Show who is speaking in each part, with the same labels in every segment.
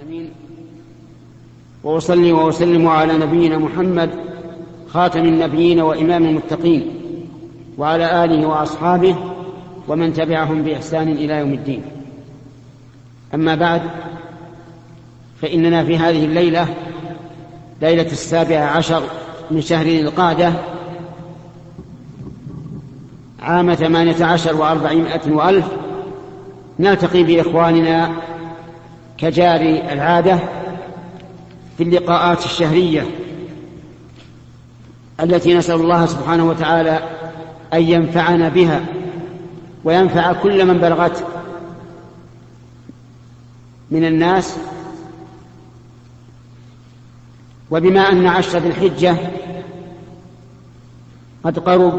Speaker 1: العالمين، وأصلي وأسلم على نبينا محمد خاتم النبيين وإمام المتقين، وعلى آله وأصحابه ومن تبعهم بإحسان إلى يوم الدين. أما بعد، فإننا في هذه الليلة، ليلة 17 من شهر ذي القعدة عام 18 و400 وألف، نلتقي بإخواننا كجاري العادة في اللقاءات الشهرية التي نسأل الله سبحانه وتعالى أن ينفعنا بها وينفع كل من بلغت من الناس. وبما أن عشر ذي الحجة قد قرب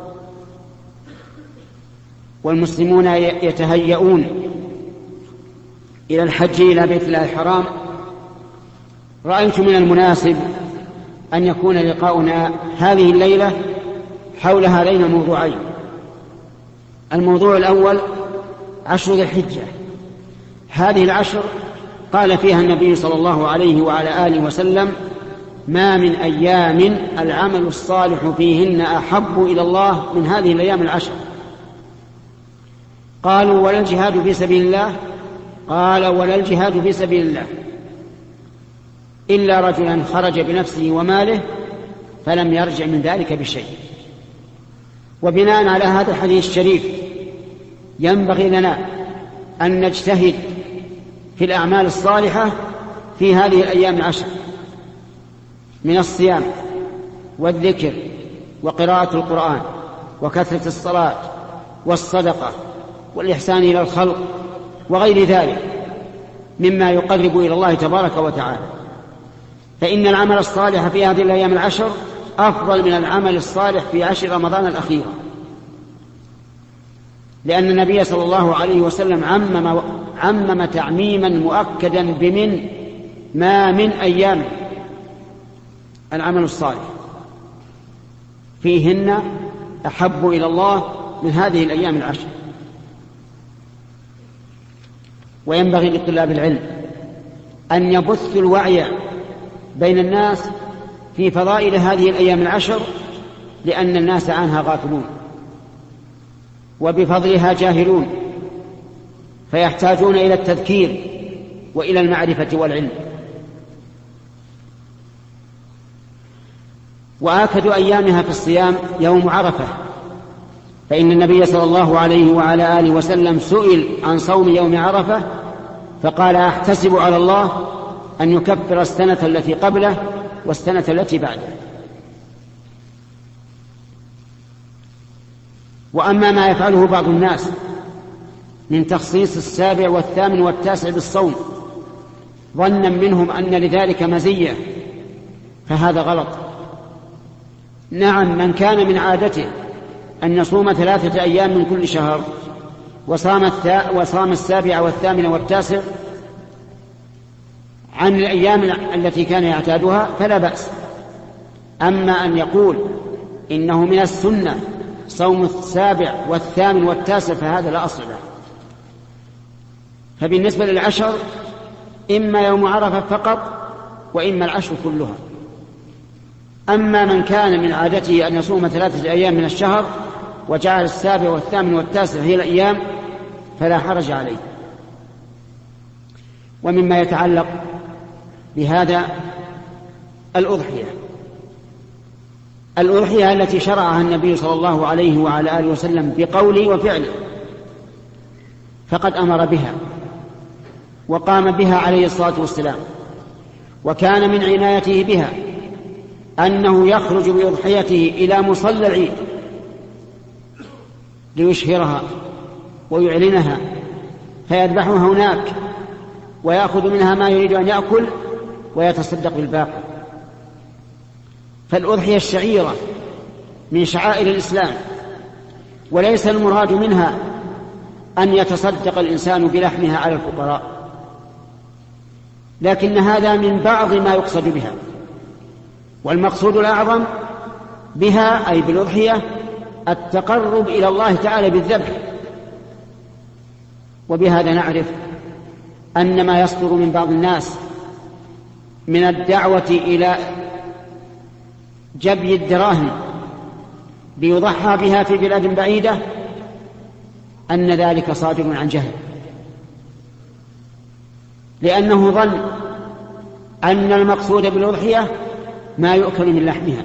Speaker 1: والمسلمون يتهيئون إلى الحج إلى بيت الله الحرام، رأيت من المناسب أن يكون لقاؤنا هذه الليلة حول هذين الموضوعين. الموضوع الأول عشر ذي الحجة. هذه العشر قال فيها النبي صلى الله عليه وعلى آله وسلم: ما من أيام العمل الصالح فيهن أحب إلى الله من هذه الأيام العشر. قالوا: ولا الجهاد في سبيل الله؟ قال: ولا الجهاد في سبيل الله إلا رجلا خرج بنفسه وماله فلم يرجع من ذلك بشيء. وبناء على هذا الحديث الشريف ينبغي لنا أن نجتهد في الأعمال الصالحة في هذه الأيام العشر من الصيام والذكر وقراءة القرآن وكثرة الصلاة والصدقة والإحسان إلى الخلق وغير ذلك مما يقرب إلى الله تبارك وتعالى. فإن العمل الصالح في هذه الأيام العشر أفضل من العمل الصالح في عشر رمضان الأخيرة، لأن النبي صلى الله عليه وسلم عمم تعميما مؤكدا بمن ما من أيام العمل الصالح فيهن أحب إلى الله من هذه الأيام العشر. وينبغي لطلاب العلم أن يبثوا الوعي بين الناس في فضائل هذه الأيام العشر، لأن الناس عنها غافلون وبفضلها جاهلون، فيحتاجون إلى التذكير وإلى المعرفة والعلم. وآكد أيامها في الصيام يوم عرفة، فإن النبي صلى الله عليه وعلى آله وسلم سئل عن صوم يوم عرفة فقال: أحتسب على الله أن يكفر السنة التي قبله والسنة التي بعده. وأما ما يفعله بعض الناس من تخصيص 7 و8 و9 بالصوم ظنا منهم أن لذلك مزية فهذا غلط. نعم، من كان من عادته أن يصوم 3 أيام من كل شهر وصام 7 و8 و9 عن الأيام التي كان يعتادها فلا بأس. أما أن يقول إنه من السنة صوم 7 و8 و9 فهذا لا أصل له. فبالنسبة للعشر إما يوم عرفة فقط وإما العشر كلها. أما من كان من عادته أن يصوم 3 أيام من الشهر وجعل 7 و8 و9 هي الأيام فلا حرج عليه. ومما يتعلق بهذا الأضحية التي شرعها النبي صلى الله عليه وعلى آله وسلم بقوله وفعله، فقد أمر بها وقام بها عليه الصلاة والسلام، وكان من عنايته بها أنه يخرج بأضحيته إلى مصلى العيد ليشهرها ويعلنها فيذبحها هناك ويأخذ منها ما يريد أن يأكل ويتصدق بالباقي. فالأضحية الشعيرة من شعائر الإسلام، وليس المراد منها أن يتصدق الإنسان بلحمها على الفقراء، لكن هذا من بعض ما يقصد بها. والمقصود الأعظم بها أي بالأضحية التقرب إلى الله تعالى بالذبح. وبهذا نعرف أن ما يصدر من بعض الناس من الدعوة إلى جبي الدراهم ليضحى بها في بلاد بعيدة أن ذلك صادر عن جهل، لأنه ظن أن المقصود بالأضحية ما يؤكل من لحمها،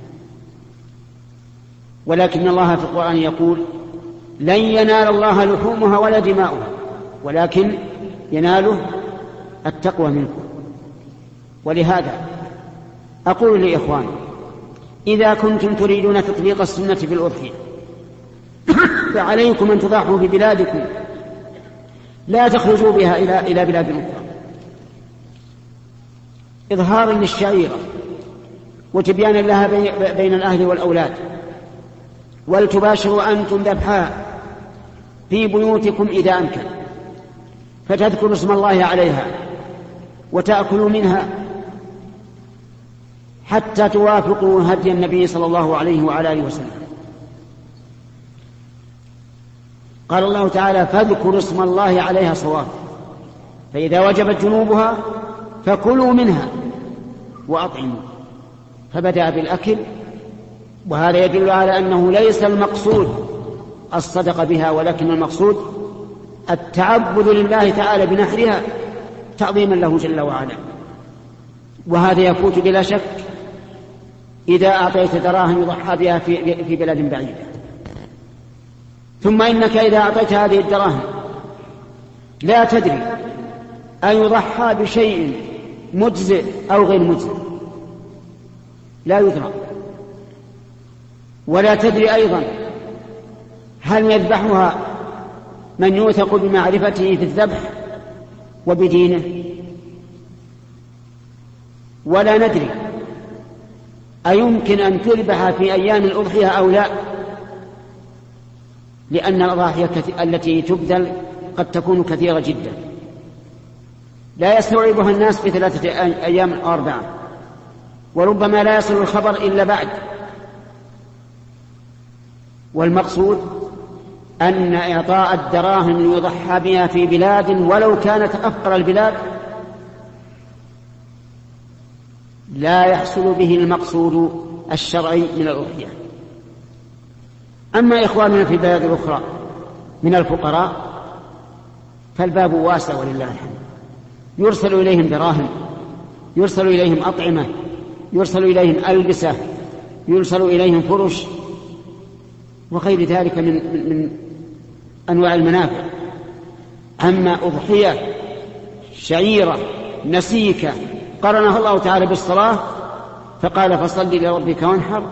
Speaker 1: ولكن الله في القرآن يقول: لن ينال الله لحومها ولا دماؤها ولكن يناله التقوى منكم. ولهذا أقول لإخواني: إذا كنتم تريدون تطبيق السنة في الأضحية فعليكم أن تضحوا في بلادكم، لا تخرجوا بها إلى بلاد أخرى، إظهارا للشعيرة وتبيانا لها بين الأهل والأولاد. ولتباشروا أنتم ذبحها في بيوتكم إذا أمكن، فتذكروا اسم الله عليها وتأكلوا منها حتى توافقوا هدي النبي صلى الله عليه وعلى آله وسلم. قال الله تعالى: فاذكروا اسم الله عليها صواب، فإذا وجبت جنوبها فكلوا منها وأطعموا. فبدأ بالأكل، وهذا يدل على أنه ليس المقصود الصدقة بها، ولكن المقصود التعبد لله تعالى بنحرها تعظيما له جل وعلا. وهذا يفوت بلا شك إذا أعطيت دراهم يضحى بها في بلاد بعيدة. ثم إنك إذا أعطيت هذه الدراهم لا تدري أن يضحى بشيء مجزئ أو غير مجزئ، لا يدرى. ولا تدري أيضا هل يذبحها من يوثق بمعرفته في الذبح وبدينه، ولا ندري أيمكن أن تذبح في أيام الأضحية أو لا، لأن الأضاحي التي تبذل قد تكون كثيرة جدا لا يستوعبها الناس في 3 أيام أو 4، وربما لا يصل الخبر إلا بعد. والمقصود أن إعطاء الدراهم ليضحى بها في بلاد ولو كانت أفقر البلاد لا يحصل به المقصود الشرعي من الأضحية. أما إخواننا في البلاد الأخرى من الفقراء فالباب واسع ولله الحمد، يرسل إليهم دراهم، يرسل إليهم أطعمة، يرسل إليهم ألبسة، يرسل إليهم فرش وغير ذلك من أنواع المنافع. أما أضحية شعيرة نسيكة قرنها الله تعالى بالصلاة فقال: فصل لربك وانحر،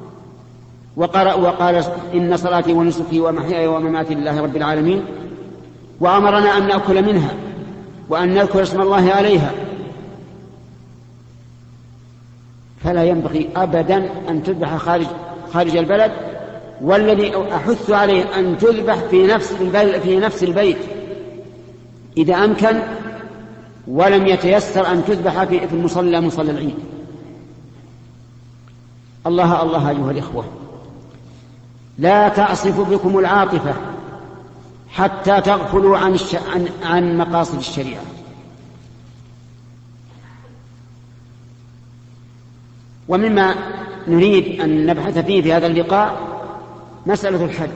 Speaker 1: وقال: إن صلاتي ونسكي ومحياي ومماتي لله رب العالمين، وأمرنا أن نأكل منها وأن نذكر اسم الله عليها. فلا ينبغي أبدا أن تذبح خارج البلد، والذي أحث عليه أن تذبح في نفس البيت إذا أمكن، ولم يتيسر أن تذبح في المصلى مصلى العيد. الله الله أيها الإخوة، لا تعصف بكم العاطفة حتى تغفلوا عن مقاصد الشريعة. ومما نريد أن نبحث فيه في هذا اللقاء مسألة الحج.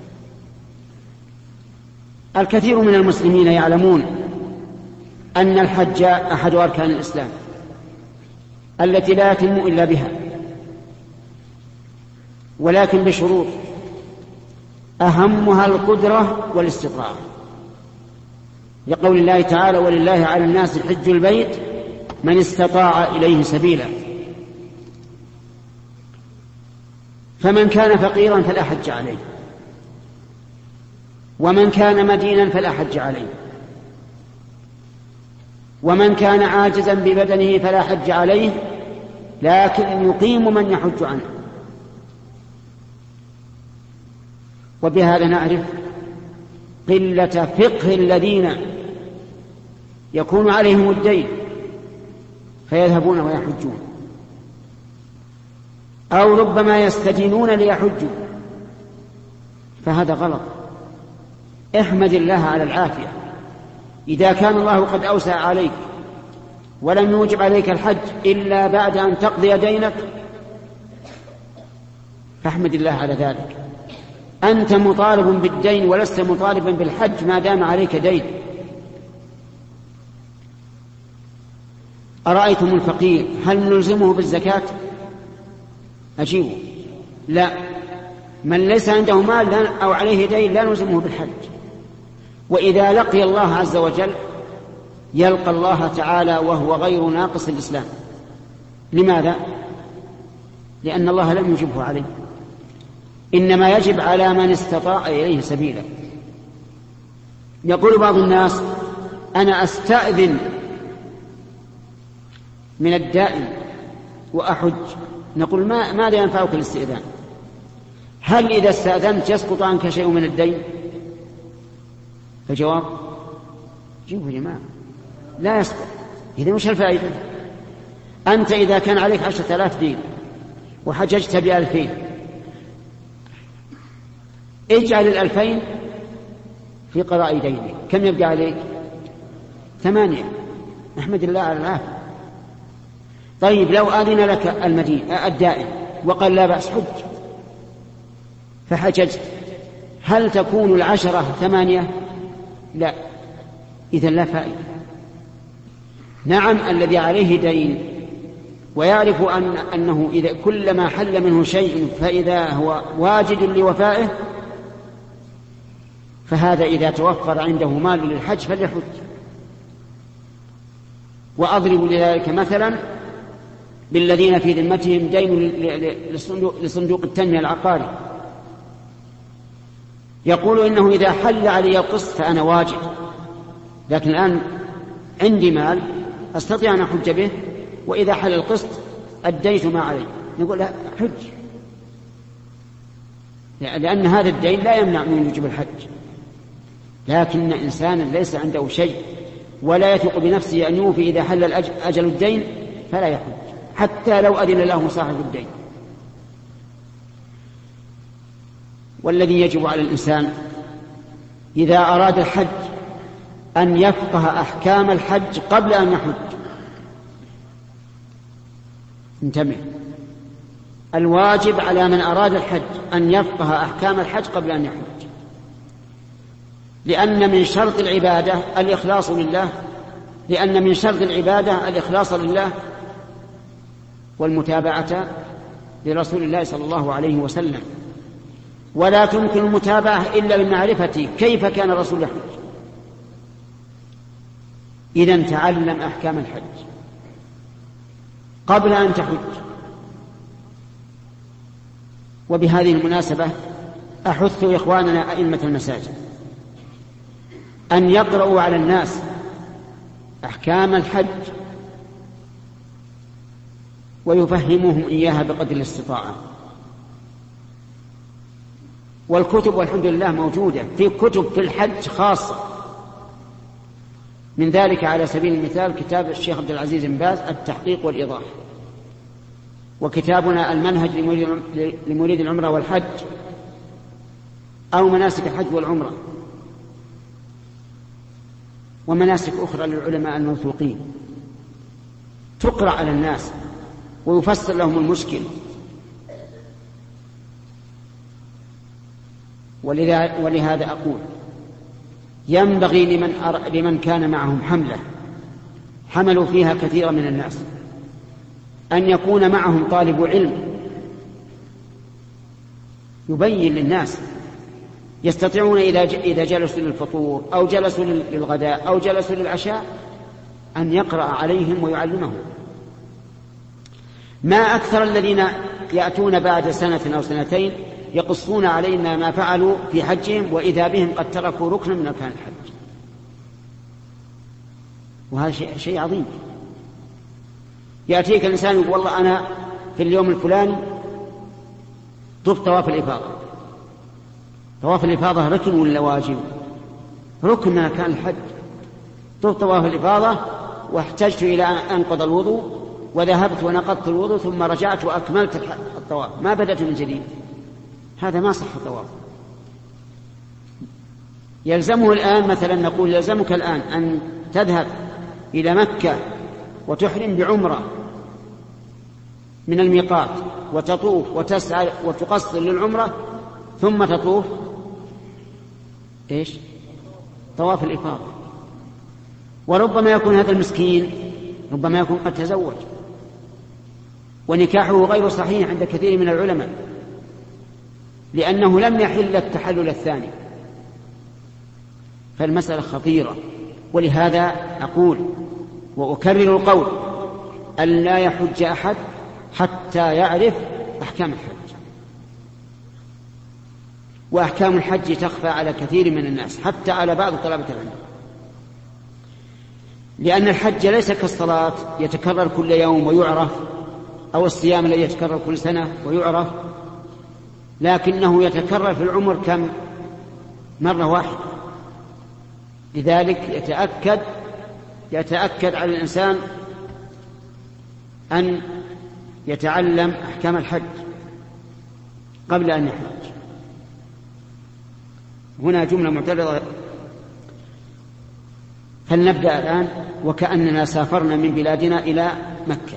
Speaker 1: الكثير من المسلمين يعلمون أن الحج أحد أركان الإسلام التي لا يتم إلا بها، ولكن بشروط، أهمها القدرة والاستطاعة، لقول الله تعالى: ولله على الناس حج البيت من استطاع إليه سبيلا. فمن كان فقيرا فلا حج عليه، ومن كان مدينا فلا حج عليه، ومن كان عاجزا ببدنه فلا حج عليه، لكن يقيم من يحج عنه. وبهذا نعرف قلة فقه الذين يكون عليهم الدين فيذهبون ويحجون، أو ربما يستدينون ليحجوا، فهذا غلط. احمد الله على العافية، إذا كان الله قد أوسع عليك ولم يوجب عليك الحج إلا بعد أن تقضي دينك فاحمد الله على ذلك. أنت مطالب بالدين ولست مطالبا بالحج ما دام عليك دين. أرأيتم الفقير هل نلزمه بالزكاة؟ أجيبوا لا. من ليس عنده مال أو عليه دين لا نلزمه بالحج. وإذا لقي الله عز وجل يلقى الله تعالى وهو غير ناقص الإسلام. لماذا؟ لأن الله لم يجبه عليه، إنما يجب على من استطاع إليه سبيلا. يقول بعض الناس أنا أستأذن من الدائن وأحج. نقول ماذا ينفعك الاستئذان؟ هل إذا استأذنت يسقط عنك شيء من الدين؟ فجواب جيبوا يا جماعة لا يسقط. إذا مش الفائدة؟ أنت إذا كان عليك 10,000 دين وحججت ب2000 اجعل 2000 في قضاء دينك، كم يبقى عليك؟ 8. نحمد الله على العافية. طيب لو آذن لك الدائن وقال لا بأس حج فحججت، هل تكون 10 8؟ لا، إذن لا فائدة. نعم الذي عليه دين ويعرف أنه إذا كلما حل منه شيء فإذا هو واجد لوفائه فهذا إذا توفر عنده مال للحج فليحج. وأضرب لذلك مثلا بالذين في ذمتهم دين لصندوق التنمية العقاري، يقول إنه إذا حل علي القسط فأنا واجب، لكن الآن عندي مال أستطيع أن أحج به، وإذا حل القسط أديت ما علي. نقول لا حج، لأن هذا الدين لا يمنع من وجوب الحج. لكن إنسانا ليس عنده شيء ولا يثق بنفسه أن يوفي إذا حل أجل الدين فلا يحج حتى لو أذن له صاحب الدين. والذي يجب على الإنسان إذا أراد الحج أن يفقه أحكام الحج قبل أن يحج. انتبه، الواجب على من أراد الحج أن يفقه أحكام الحج قبل أن يحج، لأن من شرط العبادة الإخلاص لله، لأن من شرط العبادة الإخلاص لله والمتابعة لرسول الله صلى الله عليه وسلم، ولا تمكن المتابعة إلا بمعرفة كيف كان الرسول يحج. إذن تعلم أحكام الحج قبل أن تحج. وبهذه المناسبة أحث إخواننا أئمة المساجد أن يقرأوا على الناس أحكام الحج ويفهموهم إياها بقدر الاستطاعة. والكتب والحمد لله موجودة، في كتب في الحج خاصة، من ذلك على سبيل المثال كتاب الشيخ عبد العزيز بن باز التحقيق والإيضاح، وكتابنا المنهج لمريد العمرة والحج أو مناسك الحج والعمرة، ومناسك أخرى للعلماء الموثوقين تقرأ على الناس ويفسر لهم المشكل. ولهذا أقول ينبغي لمن كان معهم حملة حملوا فيها كثيرا من الناس أن يكون معهم طالب علم يبين للناس، يستطيعون إذا جلسوا للفطور أو جلسوا للغداء أو جلسوا للعشاء أن يقرأ عليهم ويعلمهم. ما أكثر الذين يأتون بعد سنة أو سنتين يقصون علينا ما فعلوا في حجهم وإذا بهم قد تركوا ركنا من أركان الحج، وهذا شيء عظيم. يأتيك الإنسان يقول والله أنا في اليوم الفلاني طفت طواف الإفاضة. طواف الإفاضة ركن ولا واجب؟ ركن من أركان الحج. طفت طواف الإفاضة واحتجت إلى أن أنقض الوضوء وذهبت ونقضت الوضوء ثم رجعت وأكملت الطواف، ما بدأت من جديد، هذا ما صح الطواف. يلزمه الآن مثلا نقول يلزمك الآن أن تذهب إلى مكة وتحرم بعمرة من الميقات وتطوف وتسعى وتقصر للعمرة ثم تطوف إيش؟ طواف الإفاضة. وربما يكون هذا المسكين ربما يكون قد تزوج ونكاحه غير صحيح عند كثير من العلماء لأنه لم يحل التحلل الثاني، فالمسألة خطيرة. ولهذا أقول وأكرر القول أن لا يحج أحد حتى يعرف أحكام الحج، وأحكام الحج تخفى على كثير من الناس حتى على بعض طلبة العلم، لأن الحج ليس كالصلاة يتكرر كل يوم ويعرف، أو الصيام الذي يتكرر كل سنة ويعرف، لكنه يتكرر في العمر كم مرة واحدة. لذلك يتأكد على الإنسان أن يتعلم أحكام الحج قبل أن يحج. هنا جملة معترضة، فلنبدأ الآن وكأننا سافرنا من بلادنا إلى مكة.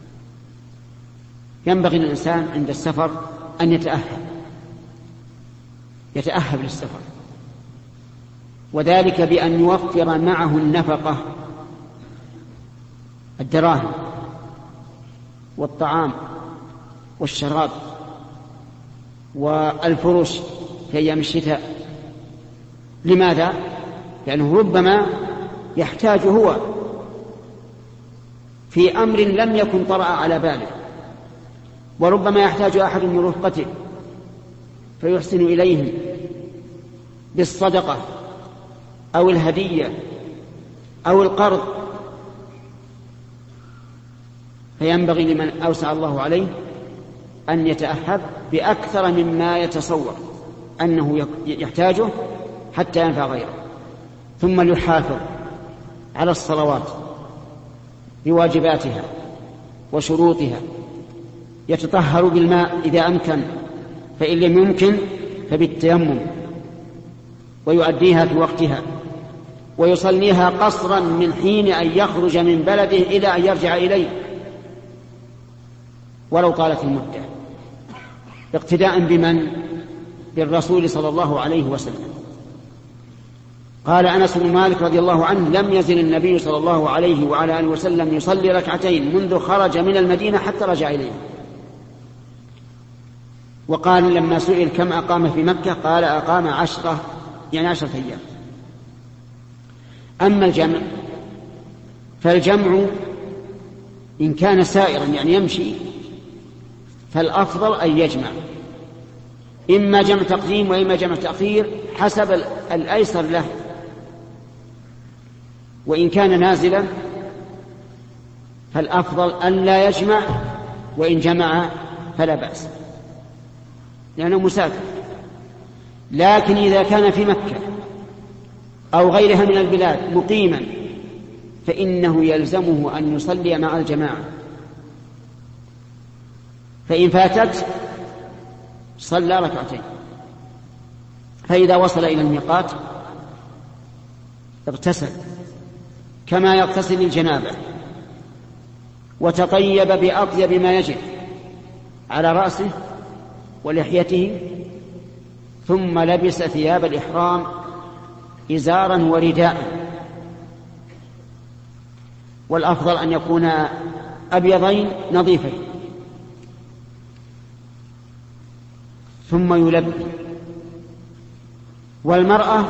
Speaker 1: ينبغي للإنسان عند السفر أن يتأهب للسفر، وذلك بأن يوفر معه النفقة، الدراهم والطعام والشراب والفروش في أيام الشتاء. لماذا؟ لأنه ربما يحتاج هو في أمر لم يكن طرأ على باله، وربما يحتاج أحد من رفقته فيحسن إليهم بالصدقة أو الهدية أو القرض، فينبغي لمن أوسع الله عليه أن يتأهب بأكثر مما يتصور أنه يحتاجه حتى ينفع غيره. ثم ليحافظ على الصلوات بواجباتها وشروطها، يتطهر بالماء إذا أمكن، فإن لم يمكن فبالتيمم، ويؤديها في وقتها، ويصليها قصرا من حين أن يخرج من بلده إلى أن يرجع إليه ولو طالت المدة، اقتداء بمن؟ بالرسول صلى الله عليه وسلم. قال أنس بن مالك رضي الله عنه: لم يزل النبي صلى الله عليه وعلى آله وسلم يصلي ركعتين منذ خرج من المدينة حتى رجع إليه. وقال لما سئل كم أقام في مكة قال أقام 10 أيام. أما الجمع فالجمع إن كان سائرا يعني يمشي فالأفضل أن يجمع، إما جمع تقديم وإما جمع تأخير حسب الأيسر له، وإن كان نازلا فالأفضل أن لا يجمع، وإن جمع فلا بأس لأنه مسافر. لكن إذا كان في مكة أو غيرها من البلاد مقيما فإنه يلزمه أن يصلي مع الجماعة، فإن فاتت صلى ركعتين. فإذا وصل إلى الميقات اغتسل كما يغتسل الجنابة، وتطيب بأطيب ما يجب على رأسه ولحيته، ثم لبس ثياب الإحرام إزارا ورداء، والأفضل أن يكون أبيضين نظيفين، ثم يلبي. والمرأة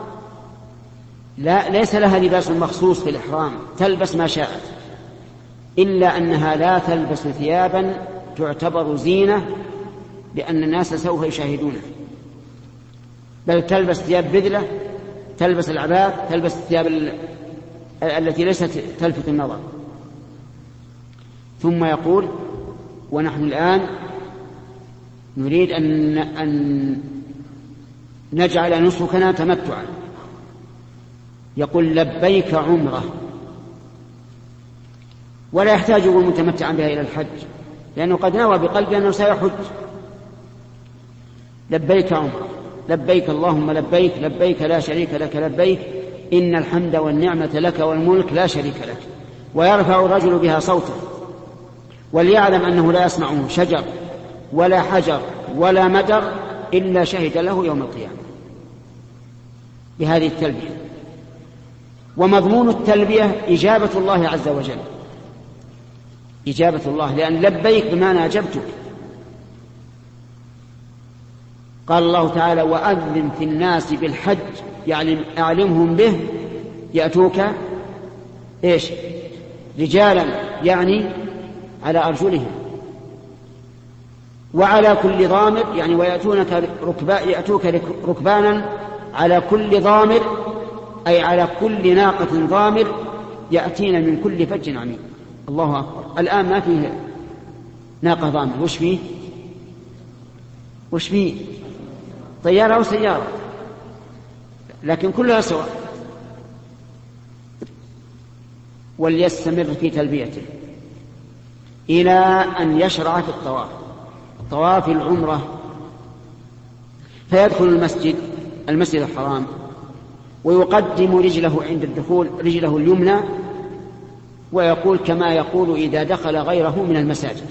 Speaker 1: ليس لها لباس مخصوص في الإحرام، تلبس ما شاءت، إلا أنها لا تلبس ثيابا تعتبر زينة لأن الناس سوف يشاهدونه، بل تلبس ثياب بذلة، تلبس العباء، تلبس الثياب التي ليست تلفت النظر. ثم يقول: ونحن الآن نريد أن نجعل نسكنا تمتعا، يقول: لبيك عمرة، ولا يحتاج متمتعا بها إلى الحج لأنه قد نوى بقلبه أنه سيحج. لبيك عمرة لبيك اللهم لبيك لبيك لا شريك لك لبيك إن الحمد والنعمة لك والملك لا شريك لك، ويرفع الرجل بها صوته، وليعلم أنه لا يسمعه شجر ولا حجر ولا مدر إلا شهد له يوم القيامة بهذه التلبية. ومضمون التلبية إجابة الله عز وجل، إجابة الله، لأن لبيك بمعنى أجبتك. قال الله تعالى وأذن في الناس بالحج، يعني أعلمهم به، يأتوك إيش؟ رجالا، يعني على أرجلهم، وعلى كل ضامر، يعني يأتوك ركبانا على كل ضامر، أي على كل ناقة ضامر يأتين من كل فج عميق. الله أكبر. الآن ما فيه ناقة ضامر، وش فيه؟ طيارة أو سيارة، لكن كلها سواء. وليستمر في تلبيته إلى أن يشرع في طواف العمرة، فيدخل المسجد الحرام، ويقدم رجله عند الدخول، رجله اليمنى، ويقول كما يقول إذا دخل غيره من المساجد،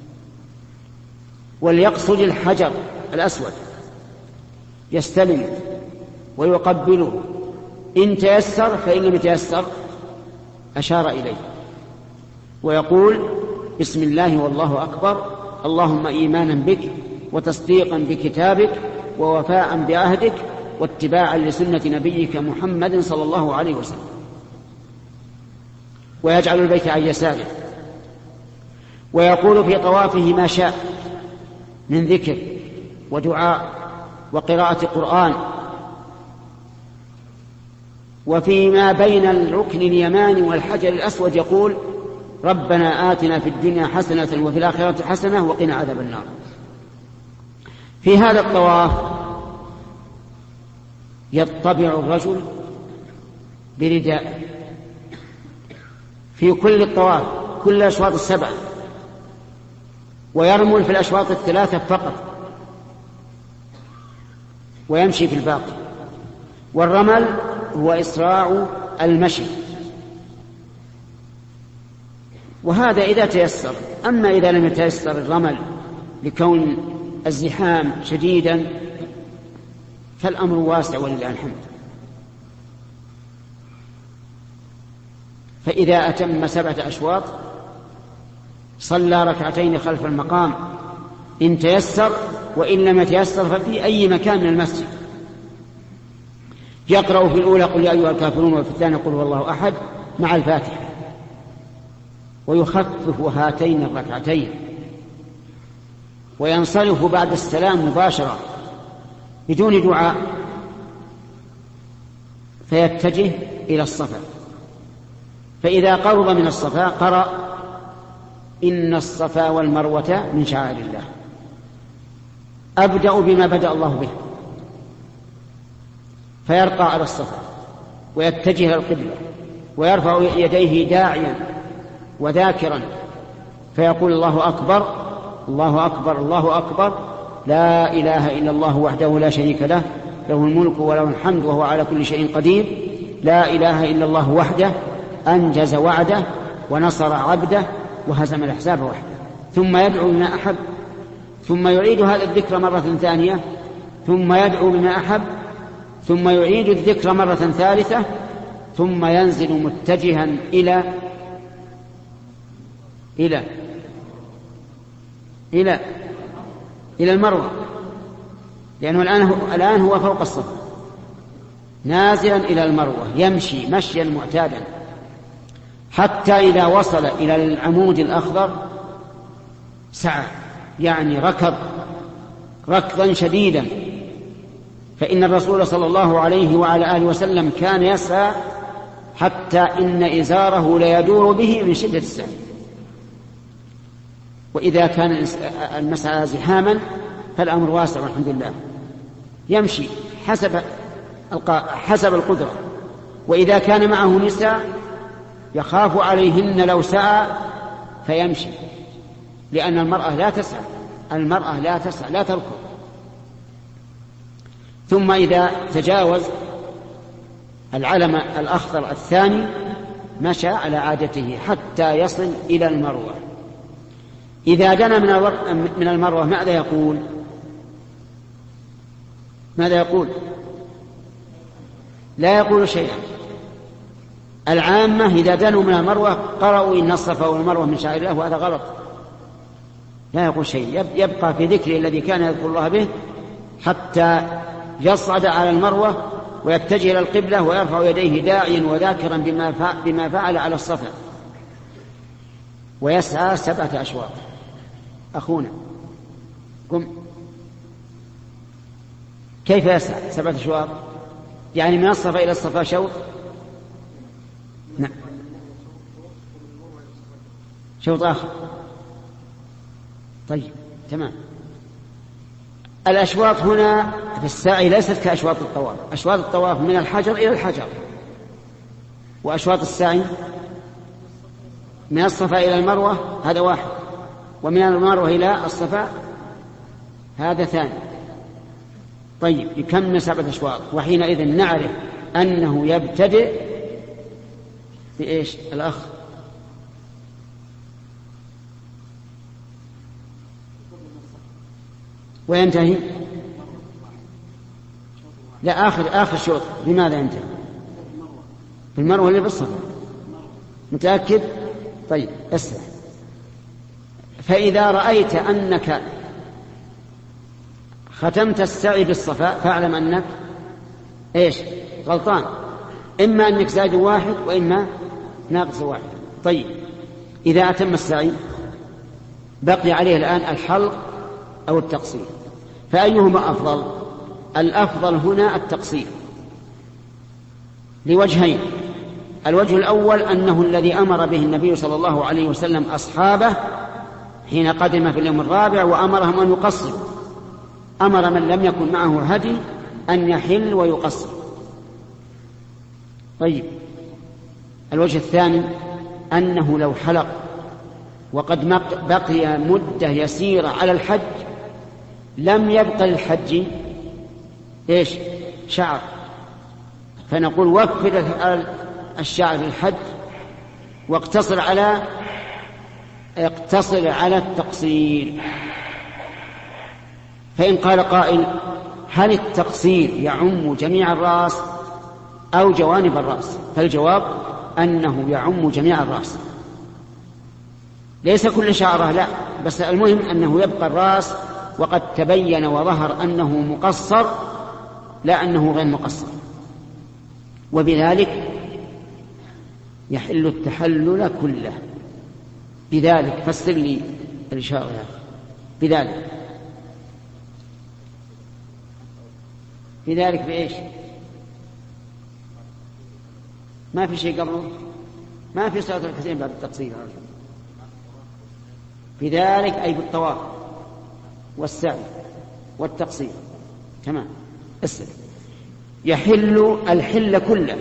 Speaker 1: وليقصد الحجر الأسود، يستلم ويقبله إن تيسر، فإن لم يتيسر أشار إليه ويقول بسم الله والله أكبر، اللهم إيمانا بك وتصديقا بكتابك ووفاء بعهدك واتباعا لسنة نبيك محمد صلى الله عليه وسلم، ويجعل البيت عن يساره، ويقول في طوافه ما شاء من ذكر ودعاء وقراءة قرآن. وفيما بين الركن اليماني والحجر الأسود يقول ربنا آتنا في الدنيا حسنة وفي الآخرة حسنة وقنا عذاب النار. في هذا الطواف يطبع الرجل برداء في كل الطواف، كل الأشواط السبع، ويرمل في الأشواط الثلاثة فقط، ويمشي في الباقي. والرمل هو إسراع المشي، وهذا إذا تيسر. أما إذا لم يتيسر الرمل لكون الزحام شديدا فالأمر واسع ولله الحمد. فإذا أتم 7 أشواط صلى ركعتين خلف المقام إن تيسر، وإن لم يتيسر ففي أي مكان من المسجد. يقرأ في الأولى قل يا أيها الكافرون، وفي الثانية قل هو الله أحد مع الفاتحة، ويخفف هاتين الركعتين، وينصرف بعد السلام مباشرة بدون دعاء، فيتجه إلى الصفا. فإذا قرب من الصفا قرأ إن الصفا والمروة من شعائر الله. أبدأ بما بدأ الله به، فيرقى على الصفا ويتجه إلى القبلة ويرفع يديه داعيا وذاكرا، فيقول الله أكبر الله أكبر الله أكبر، لا إله إلا الله وحده لا شريك له، له الملك وله الحمد وهو على كل شيء قدير، لا إله إلا الله وحده أنجز وعده ونصر عبده وهزم الأحزاب وحده. ثم يدعو بما أحب، ثم يعيد هذا الذكر مرة ثانية، ثم يدعو بما أحب، ثم يعيد الذكر مرة ثالثة، ثم ينزل متجها إلى المروة، لأنه الآن هو فوق الصف، نازلا إلى المروة يمشي مشيا معتادا حتى إذا وصل إلى العمود الأخضر سعى، يعني ركض ركضا شديدا. فإن الرسول صلى الله عليه وعلى آله وسلم كان يسعى حتى إن إزاره ليدور به من شدة السعي. وإذا كان المسعى زحاما فالأمر واسع والحمد لله، يمشي حسب القدرة. وإذا كان معه نساء يخاف عليهن لو سعى فيمشي، لأن المرأة لا تسعى لا تركض. ثم إذا تجاوز العلم الأخضر الثاني مشى على عادته حتى يصل إلى المروة. إذا دنا من المروة ماذا يقول؟ لا يقول شيئا. العامة إذا دنوا من المروة قرأوا إن الصفا والمروة من شعائر الله، وهذا غلط. لا يقول شيء، يبقى في ذكره الذي كان يذكر الله به حتى يصعد على المروة ويتجه إلى القبلة ويرفع يديه داعيا وذاكرا بما فعل على الصفا، ويسعى 7 أشواط. أخونا قم. كيف يسعى 7 أشواط؟ يعني من الصفا إلى الصفا شوط؟ نعم، شوط آخر. طيب تمام. الأشواط هنا في السعي ليست كأشواط الطواف. أشواط الطواف من الحجر إلى الحجر، وأشواط السعي من الصفا إلى المروة هذا واحد، ومن المروة إلى الصفا هذا ثاني. طيب يكمل 7 أشواط، وحينئذ نعرف أنه يبتدئ بإيش الأخ؟ وينتهي؟ لا، آخر شوط بماذا ينتهي؟ بالمروة اللي بالصفا. متأكد؟ طيب اسمع. فإذا رأيت أنك ختمت السعي بالصفا فاعلم أنك إيش؟ غلطان. إما أنك زائد 1 وإما ناقص 1. طيب إذا أتم السعي بقي عليه الآن الحلق أو التقصير، فأيهما أفضل؟ الأفضل هنا التقصير لوجهين. الوجه الأول أنه الذي أمر به النبي صلى الله عليه وسلم أصحابه حين قدم في اليوم الرابع وأمرهم أن يقصروا. أمر من لم يكن معه هدي أن يحل ويقصر. طيب الوجه الثاني أنه لو حلق وقد بقي مدة يسيرة على الحج لم يبقى للحج إيش؟ شعر، فنقول وفر الشعر للحج واقتصر على التقصير. فإن قال قائل هل التقصير يعم جميع الرأس أو جوانب الرأس؟ فالجواب أنه يعم جميع الرأس، ليس كل شعره لا، بس المهم أنه يبقى الرأس وقد تبين وظهر أنه مقصر لا أنه غير مقصر، وبذلك يحل التحلل كله. بذلك فسر لي الإشارة يا أخي. بذلك بإيش؟ ما في شيء قبله، ما في صلاة الكسين بعد التقصير. بذلك أي بالطواف والسعي والتقصير. تمام. اسأل. يحل الحل كله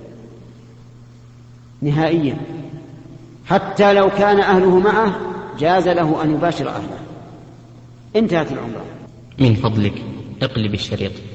Speaker 1: نهائيا، حتى لو كان أهله معه جاز له أن يباشر أهله. انتهت العمرة.
Speaker 2: من فضلك اقلب الشريط.